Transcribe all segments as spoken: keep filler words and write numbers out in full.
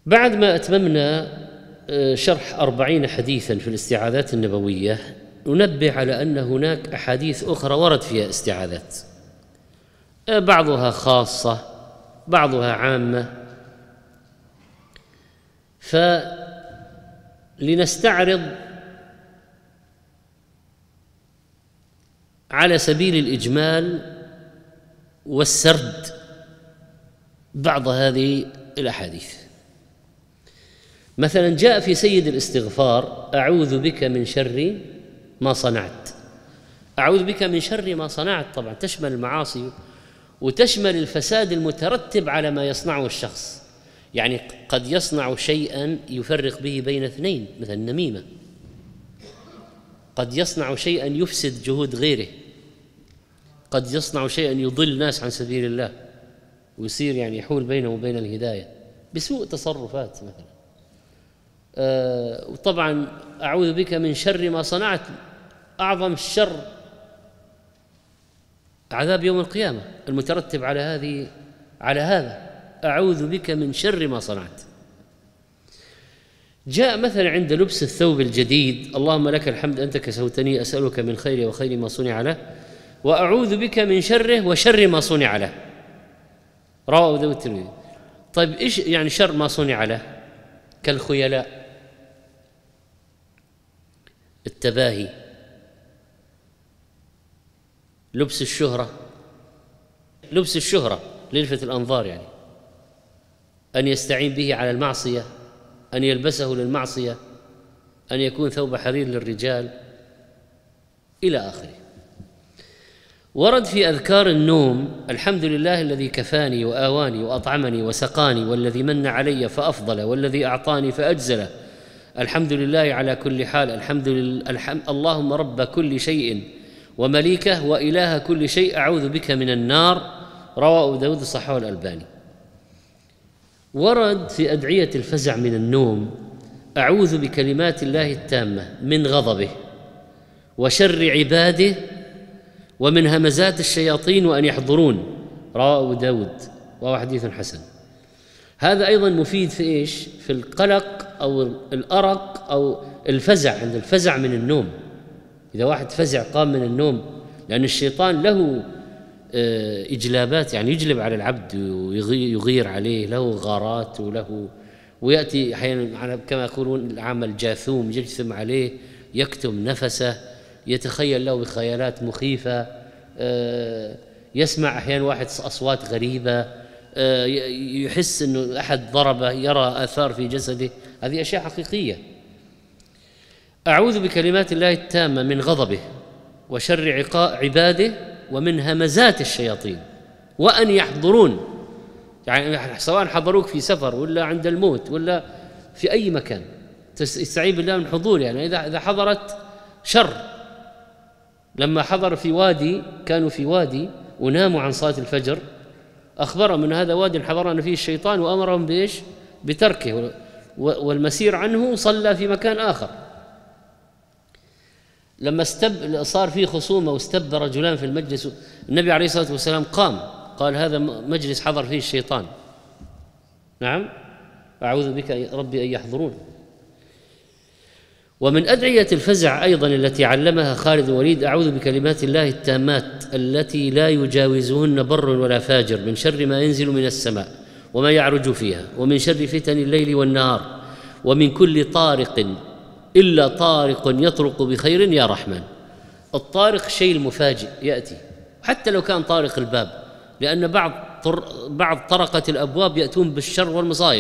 بعد ما أتممنا شرح أربعين حديثا في الاستعاذات النبوية، ننبه على أن هناك أحاديث أخرى ورد فيها استعاذات، بعضها خاصة بعضها عامة، فلنستعرض على سبيل الإجمال والسرد بعض هذه الأحاديث. مثلا جاء في سيد الاستغفار: أعوذ بك من شر ما صنعت. أعوذ بك من شر ما صنعت طبعا تشمل المعاصي وتشمل الفساد المترتب على ما يصنعه الشخص، يعني قد يصنع شيئا يفرق به بين اثنين مثل النميمة، قد يصنع شيئا يفسد جهود غيره، قد يصنع شيئا يضل ناس عن سبيل الله ويصير يعني يحول بينه وبين الهداية بسوء تصرفات مثلا. آه وطبعا أعوذ بك من شر ما صنعت، أعظم الشر عذاب يوم القيامة المترتب على هذه على هذا، أعوذ بك من شر ما صنعت. جاء مثلا عند لبس الثوب الجديد: اللهم لك الحمد أنت كسوتني، أسألك من خير وخير ما صنع له، وأعوذ بك من شره وشر ما صنع له. رواه أبو داود الترمذي. طيب إيش يعني شر ما صنع له؟ كالخيلاء، التباهي، لبس الشهرة، لبس الشهرة للفت الأنظار، يعني أن يستعين به على المعصية، أن يلبسه للمعصية، أن يكون ثوب حرير للرجال إلى آخره. ورد في أذكار النوم: الحمد لله الذي كفاني وآواني وأطعمني وسقاني، والذي من علي فأفضل، والذي أعطاني فأجزل، الحمد لله على كل حال، الحمد لله الحمد اللهم رب كل شيء ومليكه وإله كل شيء، أعوذ بك من النار. رواه أبو داود صححه الألباني. ورد في أدعية الفزع من النوم: أعوذ بكلمات الله التامة من غضبه وشر عباده ومن همزات الشياطين وأن يحضرون. رواه أبو داود وهو حديث حسن. هذا أيضا مفيد في إيش؟ في القلق أو الأرق أو الفزع، عند الفزع من النوم. إذا واحد فزع قام من النوم، لأن الشيطان له إجلابات، يعني يجلب على العبد ويغير عليه، له غارات وله، ويأتي أحيانا كما يقولون العامة الجاثوم يجثم عليه، يكتم نفسه، يتخيل له بخيالات مخيفة، يسمع أحيانا واحد أصوات غريبة، يحس أنه أحد ضربه، يرى آثار في جسده، هذه أشياء حقيقية. أعوذ بكلمات الله التامة من غضبه وشر عباده ومن همزات الشياطين وأن يحضرون، يعني سواء حضروك في سفر ولا عند الموت ولا في أي مكان، تستعين بالله من حضور. يعني إذا إذا حضرت شر، لما حضر في وادي، كانوا في وادي وناموا عن صلاة الفجر، أخبرهم من هذا وادي حضرنا فيه الشيطان وأمرهم بإيش؟ بتركه، والمسير عنه صلى في مكان آخر. لما استب صار في خصومة واستب رجلان في المجلس، النبي عليه الصلاة والسلام قام قال: هذا مجلس حضر فيه الشيطان. نعم، أعوذ بك ربي أن يحضرون. ومن أدعية الفزع أيضا التي علمها خالد بن الوليد: أعوذ بكلمات الله التامات التي لا يجاوزهن بر ولا فاجر، من شر ما ينزل من السماء وما يعرج فيها، ومن شر فتن الليل والنهار، ومن كل طارق إلا طارق يطرق بخير يا رحمن. الطارق شيء المفاجئ يأتي، حتى لو كان طارق الباب، لأن بعض بعض طرقة الأبواب يأتون بالشر والمصائب.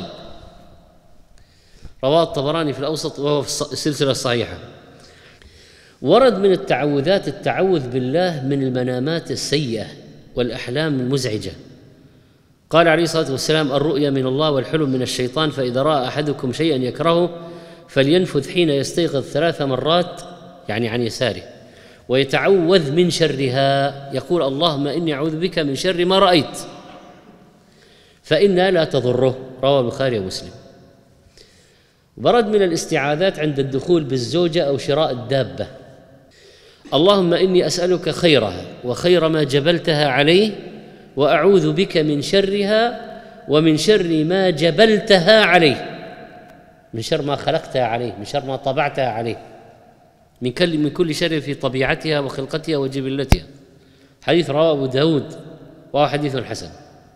رواه الطبراني في الأوسط وهو في السلسلة الصحيحة. ورد من التعوذات التعوذ بالله من المنامات السيئة والأحلام المزعجة. قال عليه الصلاة والسلام: الرؤيا من الله والحلم من الشيطان، فإذا رأى أحدكم شيئا يكرهه فلينفذ حين يستيقظ ثلاث مرات، يعني عن يساره، ويتعوذ من شرها، يقول: اللهم إني أعوذ بك من شر ما رأيت فإنها لا تضره. رواه البخاري ومسلم. ورد من الاستعاذات عند الدخول بالزوجة أو شراء الدابة: اللهم إني أسألك خيرها وخير ما جبلتها عليه، وأعوذ بك من شرها ومن شر ما جبلتها عليه. من شر ما خلقتها عليه، من شر ما طبعتها عليه، من كل من كل شر في طبيعتها وخلقتها وجبلتها. حديث رواه أبو داود وهو حديث حسن.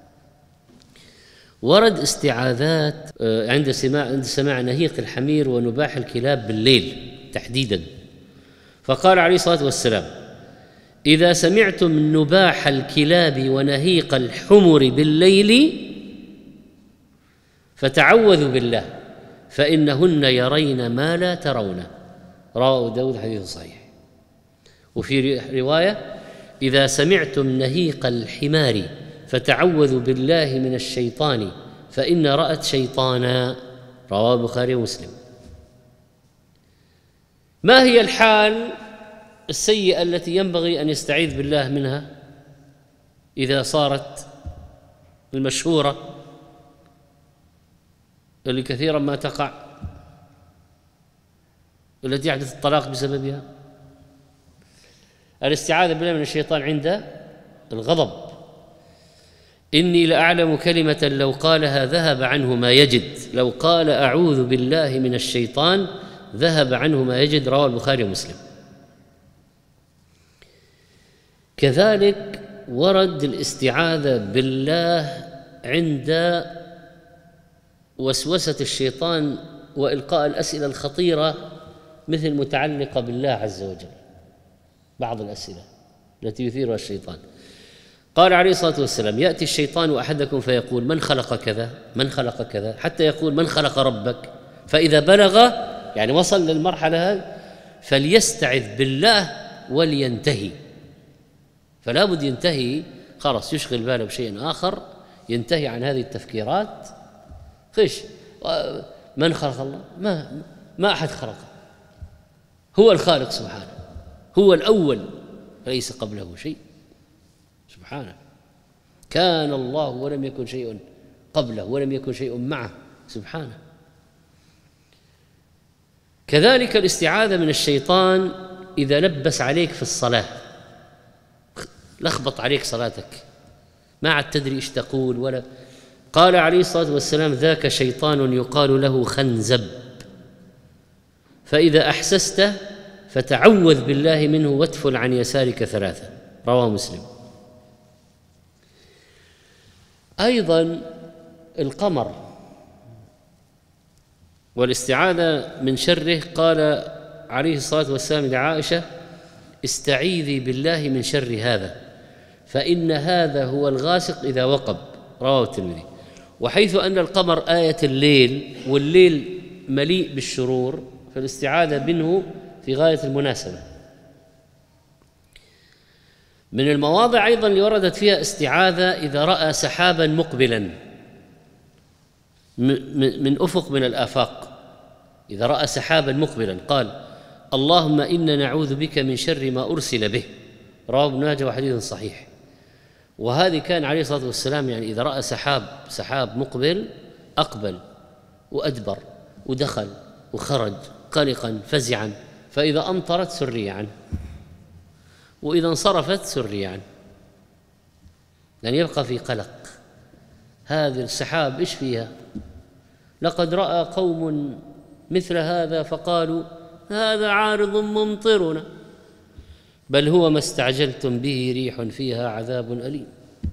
ورد استعاذات عند سماع عند سماع نهيق الحمير ونباح الكلاب بالليل تحديدا، فقال عليه الصلاة والسلام: إذا سمعتم نباح الكلاب ونهيق الحمر بالليل فتعوذوا بالله فإنهن يرين ما لا ترون. رواه داود حديث صحيح. وفي رواية: إذا سمعتم نهيق الحمار فتعوذوا بالله من الشيطان فإن رأت شيطانا. رواه البخاري ومسلم. ما هي الحال السيئة التي ينبغي أن يستعيذ بالله منها إذا صارت المشهورة اللي كثيرا ما تقع، التي يحدث الطلاق بسببها؟ الاستعاذة بالله من الشيطان عند الغضب. إني لأعلم كلمة لو قالها ذهب عنه ما يجد، لو قال أعوذ بالله من الشيطان ذهب عنه ما يجد. رواه البخاري ومسلم. كذلك ورد الاستعاذة بالله عند وسوسة الشيطان وإلقاء الأسئلة الخطيرة مثل متعلقة بالله عز وجل، بعض الأسئلة التي يثيرها الشيطان. قال عليه الصلاة والسلام: يأتي الشيطان أحدكم فيقول: من خلق كذا، من خلق كذا، حتى يقول: من خلق ربك؟ فإذا بلغ يعني وصل للمرحلة هذه فليستعذ بالله ولينتهي. فلا بد ينتهي، خلاص يشغل باله بشيء آخر، ينتهي عن هذه التفكيرات. خش من خلق الله؟ ما ما أحد خلقه، هو الخالق سبحانه، هو الأول ليس قبله شيء سبحانه. كان الله ولم يكن شيء قبله ولم يكن شيء معه سبحانه. كذلك الاستعاذة من الشيطان إذا لبس عليك في الصلاة، لخبط عليك صلاتك، ما عاد تدري إيش تقول ولا. قال عليه الصلاة والسلام: ذاك شيطان يقال له خنزب، فإذا أحسسته فتعوذ بالله منه واتفل عن يسارك ثلاثة. رواه مسلم. أيضا القمر والاستعاذة من شره، قال عليه الصلاة والسلام لعائشة: استعيذي بالله من شر هذا فإن هذا هو الغاسق إذا وقب. رواه الترمذي. وحيث أن القمر آية الليل والليل مليء بالشرور، فالاستعاذة منه في غاية المناسبة. من المواضع أيضا اللي وردت فيها استعاذة إذا رأى سحابا مقبلا من أفق من الآفاق، إذا رأى سحابا مقبلا قال: اللهم إنا نعوذ بك من شر ما أرسل به. رواه ابن ماجه وحديث صحيح. وهذه كان عليه الصلاة والسلام يعني إذا رأى سحاب سحاب مقبل أقبل وأدبر ودخل وخرج قلقا فزعا، فإذا أمطرت سري عنه، وإذا انصرفت سري عنه، لن يبقى في قلق. هذه السحاب إيش فيها؟ لقد رأى قوم مثل هذا فقالوا: هذا عارض ممطرنا، بل هو ما استعجلتم به ريح فيها عذاب أليم.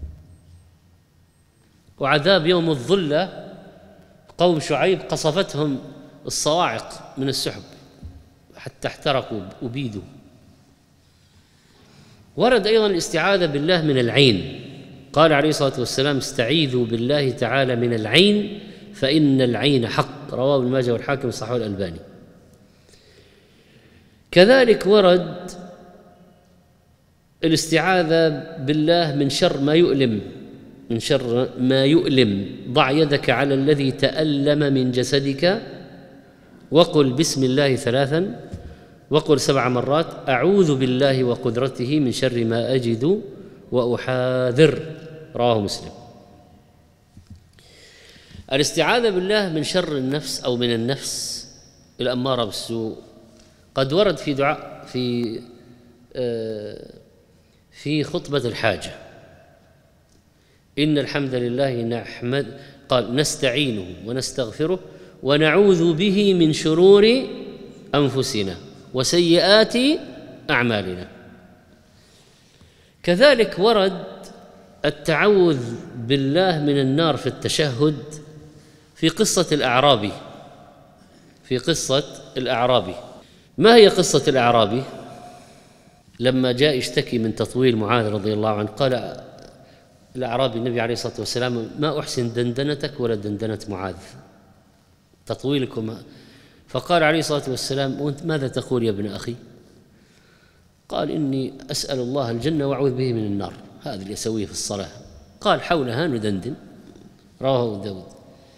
وعذاب يوم الظلة قوم شعيب قصفتهم الصواعق من السحب حتى احترقوا وبيدوا. ورد أيضا الاستعاذة بالله من العين. قال عليه الصلاة والسلام: استعيذوا بالله تعالى من العين فإن العين حق. رواه ابن ماجه والحاكم صححه الألباني. كذلك ورد الاستعاذة بالله من شر ما يؤلم، من شر ما يؤلم. ضع يدك على الذي تألم من جسدك وقل بسم الله ثلاثا وقل سبع مرات أعوذ بالله وقدرته من شر ما أجد وأحاذر. رواه مسلم. الاستعاذة بالله من شر النفس أو من النفس الأمارة بالسوء قد ورد في دعاء في في خطبة الحاجة: إن الحمد لله نحمد قال نستعينه ونستغفره ونعوذ به من شرور أنفسنا وسيئات أعمالنا. كذلك ورد التعوذ بالله من النار في التشهد في قصة الأعرابي في قصة الأعرابي. ما هي قصة الأعرابي؟ لما جاء يشتكي من تطويل معاذ رضي الله عنه، قال الأعرابي النبي عليه الصلاة والسلام: ما أحسن دندنتك ولا دندنة معاذ، تطويلكم. فقال عليه الصلاة والسلام: وأنت ماذا تقول يا ابن أخي؟ قال: إني أسأل الله الجنة وأعوذ به من النار، هذا اللي أسويه في الصلاة. قال: حولها ندندن. رواه أبو داود.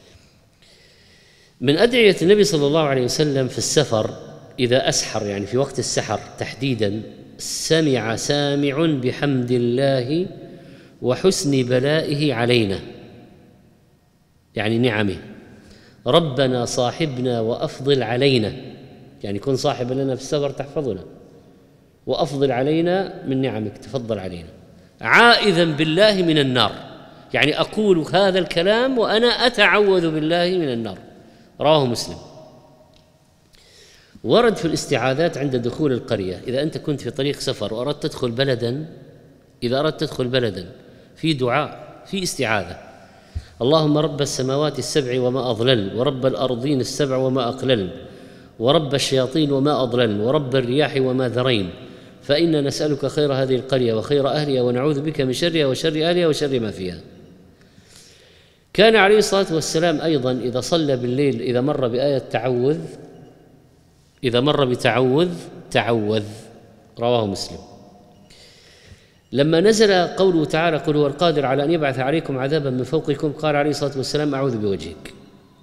من أدعية النبي صلى الله عليه وسلم في السفر إذا أسحر، يعني في وقت السحر تحديداً: سمع سامع بحمد الله وحسن بلائه علينا، يعني نعمه. ربنا صاحبنا وأفضل علينا، يعني كن صاحب لنا في السفر تحفظنا، وأفضل علينا من نعمك، تفضل علينا. عائذا بالله من النار، يعني أقول هذا الكلام وأنا أتعوذ بالله من النار. رواه مسلم. ورد في الاستعاذات عند دخول القرية، إذا أنت كنت في طريق سفر وأردت تدخل بلدا إذا أردت تدخل بلدا في دعاء، في استعاذة: اللهم رب السماوات السبع وما أضلل، ورب الأرضين السبع وما أقلل، ورب الشياطين وما أضلل، ورب الرياح وما ذرين، فإنا نسألك خير هذه القرية وخير أهلها، ونعوذ بك من شرها وشر أهلها وشر ما فيها. كان عليه الصلاة والسلام أيضا إذا صلى بالليل إذا مر بآية تعوذ إذا مر بتعوذ تعوذ. رواه مسلم. لما نزل قوله تعالى: قل هو القادر على أن يبعث عليكم عذابا من فوقكم، قال عليه الصلاة والسلام: أعوذ بوجهك.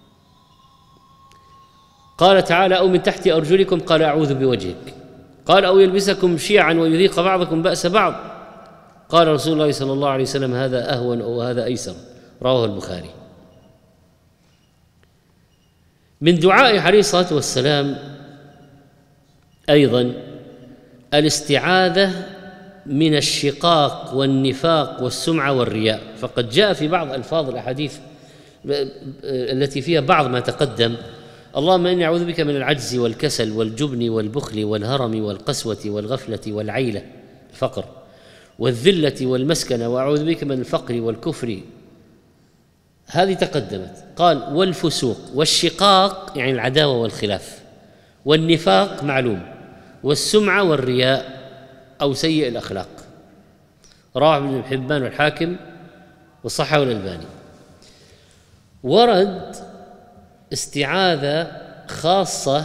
قال تعالى: أو من تحت أرجلكم، قال: أعوذ بوجهك. قال: أو يلبسكم شيعا ويذيق بعضكم بأس بعض، قال رسول الله صلى الله عليه وسلم: هذا أهون أو هذا أيسر. رواه البخاري. من دعائه عليه الصلاة والسلام أيضا الاستعاذة من الشقاق والنفاق والسمعة والرياء، فقد جاء في بعض ألفاظ الأحاديث التي فيها بعض ما تقدم: اللهم إني أعوذ بك من العجز والكسل والجبن والبخل والهرم والقسوة والغفلة والعيلة، الفقر، والذلة والمسكنة، وأعوذ بك من الفقر والكفر. هذه تقدمت. قال: والفسوق والشقاق، يعني العداوة والخلاف، والنفاق معلوم، والسمعة والرياء أو سيء الأخلاق. رواه ابن حبان والحاكم وصححه الألباني. ورد استعاذة خاصة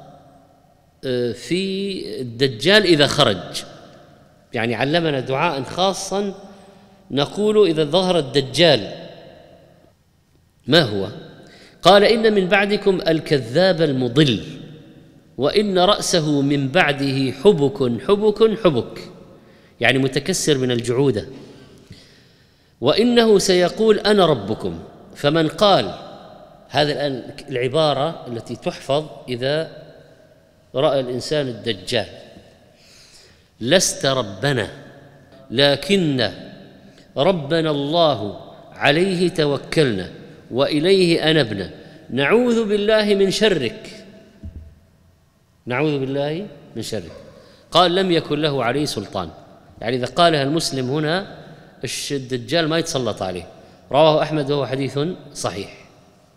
في الدجال إذا خرج، يعني علمنا دعاء خاصا نقول إذا ظهر الدجال. ما هو؟ قال: إن من بعدكم الكذاب المضل، وإن رأسه من بعده حبك حبك حبك، يعني متكسر من الجعودة، وإنه سيقول: أنا ربكم. فمن قال هذا الآن العبارة التي تحفظ إذا رأى الإنسان الدجال: لست ربنا لكن ربنا الله عليه توكلنا وإليه أنبنا، نعوذ بالله من شرك، نعوذ بالله من شرك. قال: لم يكن له عليه سلطان، يعني إذا قالها المسلم هنا الدجال ما يتسلط عليه. رواه أحمد وهو حديث صحيح.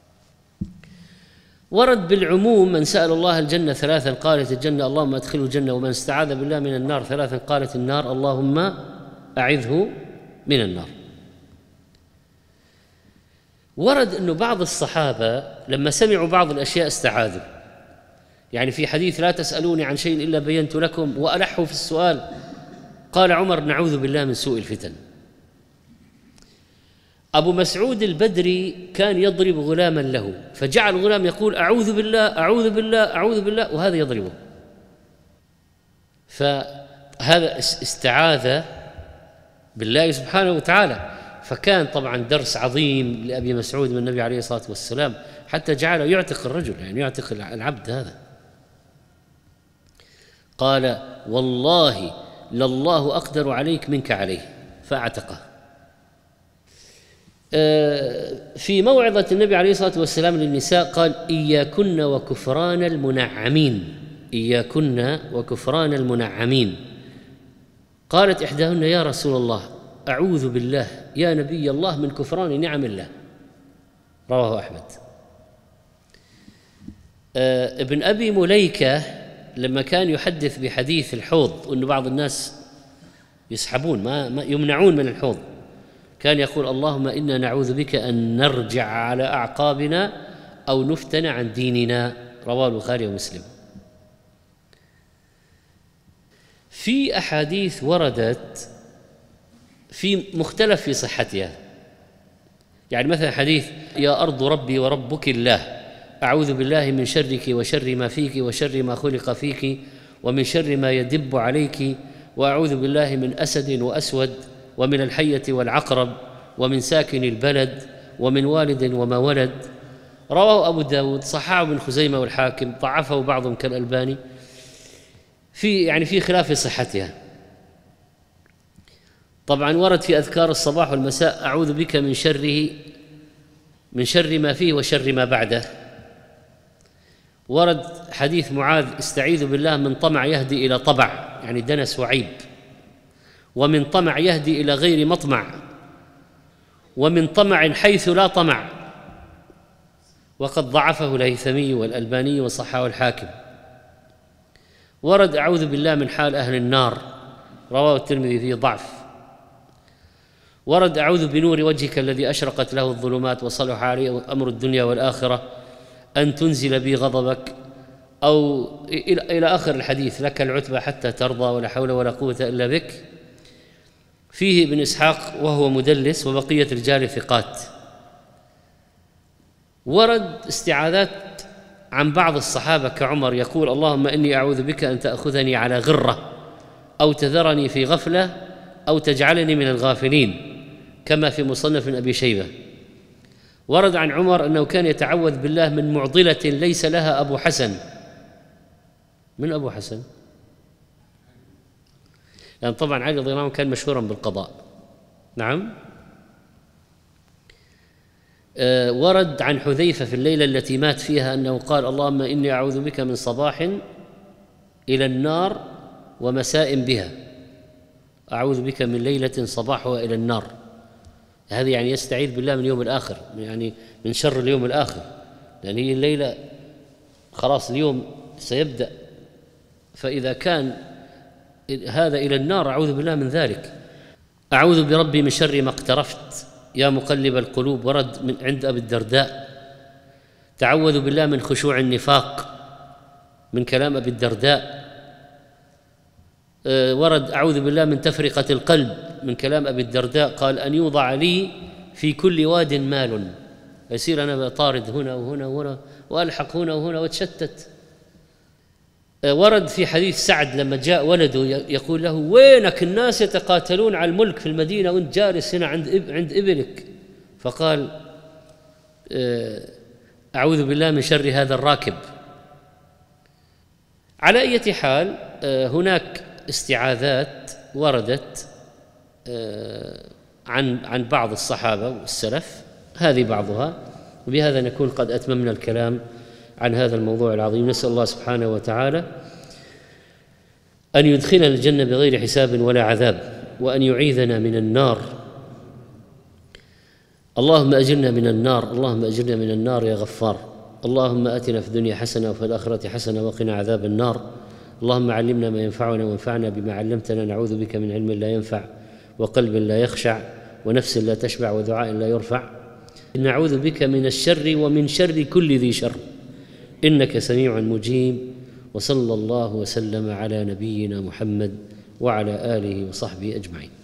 ورد بالعموم: من سأل الله الجنة ثلاثا قالت الجنة اللهم أدخله الجنة، ومن استعاذ بالله من النار ثلاثا قالت النار اللهم أعذه من النار. ورد أنه بعض الصحابة لما سمعوا بعض الأشياء استعاذوا، يعني في حديث: لا تسألوني عن شيء إلا بينت لكم، وألحوا في السؤال. قال عمر: نعوذ بالله من سوء الفتن. أبو مسعود البدري كان يضرب غلاما له، فجعل الغلام يقول: أعوذ بالله أعوذ بالله أعوذ بالله، وهذا يضربه. فهذا استعاذ بالله سبحانه وتعالى. فكان طبعا درس عظيم لأبي مسعود من النبي عليه الصلاة والسلام، حتى جعله يعتق الرجل، يعني يعتق العبد هذا. قال: والله لله أقدر عليك منك عليه، فاعتقه. في موعظة النبي عليه الصلاة والسلام للنساء قال: إياكن وكفران المنعمين، إياكن وكفران المنعمين. قالت إحداهن: يا رسول الله، أعوذ بالله يا نبي الله من كفران نعم الله. رواه أحمد. ابن أبي مليكة لما كان يحدث بحديث الحوض وأن بعض الناس يسحبون ما يمنعون من الحوض، كان يقول: اللهم إنا نعوذ بك أن نرجع على أعقابنا أو نفتن عن ديننا. رواه البخاري ومسلم. في أحاديث وردت في مختلف في صحتها، يعني مثلا حديث: يا أرض ربي وربك الله، أعوذ بالله من شرك وشر ما فيك وشر ما خلق فيك ومن شر ما يدب عليك، وأعوذ بالله من أسد وأسود ومن الحية والعقرب ومن ساكن البلد ومن والد وما ولد. رواه أبو داود، صححه ابن خزيمة والحاكم، ضعفه بعضهم كالألباني، في يعني في خلاف في صحتها. طبعا ورد في أذكار الصباح والمساء: أعوذ بك من شره من شر ما فيه وشر ما بعده. ورد حديث معاذ: استعيذ بالله من طمع يهدي إلى طبع، يعني دنس وعيب، ومن طمع يهدي إلى غير مطمع، ومن طمع حيث لا طمع. وقد ضعفه الهيثمي والألباني وصححه الحاكم. ورد: أعوذ بالله من حال أهل النار، رواه الترمذي فيه ضعف. ورد: أعوذ بنور وجهك الذي أشرقت له الظلمات وصلح عليه أمر الدنيا والآخرة أن تنزل بي غضبك، أو إلى آخر الحديث: لك العتبى حتى ترضى ولا حول ولا قوة إلا بك. فيه ابن إسحاق وهو مدلس، وبقية رجال ثقات. ورد استعاذات عن بعض الصحابة كعمر، يقول: اللهم إني أعوذ بك أن تأخذني على غرة أو تذرني في غفلة أو تجعلني من الغافلين، كما في مصنف أبي شيبة. ورد عن عمر أنه كان يتعوذ بالله من معضلة ليس لها أبو حسن. من أبو حسن؟ لأن طبعا علي رضي الله عنه كان مشهورا بالقضاء. نعم. أه ورد عن حذيفة في الليلة التي مات فيها أنه قال: اللهم إني أعوذ بك من صباح إلى النار ومساء بها. أعوذ بك من ليلة صباحها إلى النار، هذه يعني يستعيذ بالله من يوم الآخر، يعني من شر اليوم الآخر، لأن هي الليلة خلاص اليوم سيبدأ، فإذا كان هذا إلى النار أعوذ بالله من ذلك. أعوذ بربي من شر ما اقترفت يا مقلب القلوب. ورد من عند أبي الدرداء: تعوذ بالله من خشوع النفاق، من كلام أبي الدرداء. أه ورد: أعوذ بالله من تفرقة القلب، من كلام أبي الدرداء، قال: أن يوضع لي في كل واد مال، يصير أنا طارد هنا وهنا وهنا وألحق هنا وهنا واتشتت. أه ورد في حديث سعد لما جاء ولده يقول له: وينك؟ الناس يتقاتلون على الملك في المدينة وانت جالس هنا عند إب عند إبلك. فقال: أه أعوذ بالله من شر هذا الراكب. على أي حال، أه هناك استعاذات وردت عن عن بعض الصحابة والسلف، هذه بعضها. وبهذا نكون قد أتممنا الكلام عن هذا الموضوع العظيم. نسأل الله سبحانه وتعالى أن يدخلنا الجنة بغير حساب ولا عذاب، وأن يعيذنا من النار. اللهم أجرنا من النار، اللهم أجرنا من النار يا غفار. اللهم آتنا في الدنيا حسنة وفي الآخرة حسنة وقنا عذاب النار. اللهم علمنا ما ينفعنا وانفعنا بما علمتنا. نعوذ بك من علم لا ينفع وقلب لا يخشع ونفس لا تشبع ودعاء لا يرفع. نعوذ بك من الشر ومن شر كل ذي شر، إنك سميع مجيب. وصلى الله وسلم على نبينا محمد وعلى آله وصحبه أجمعين.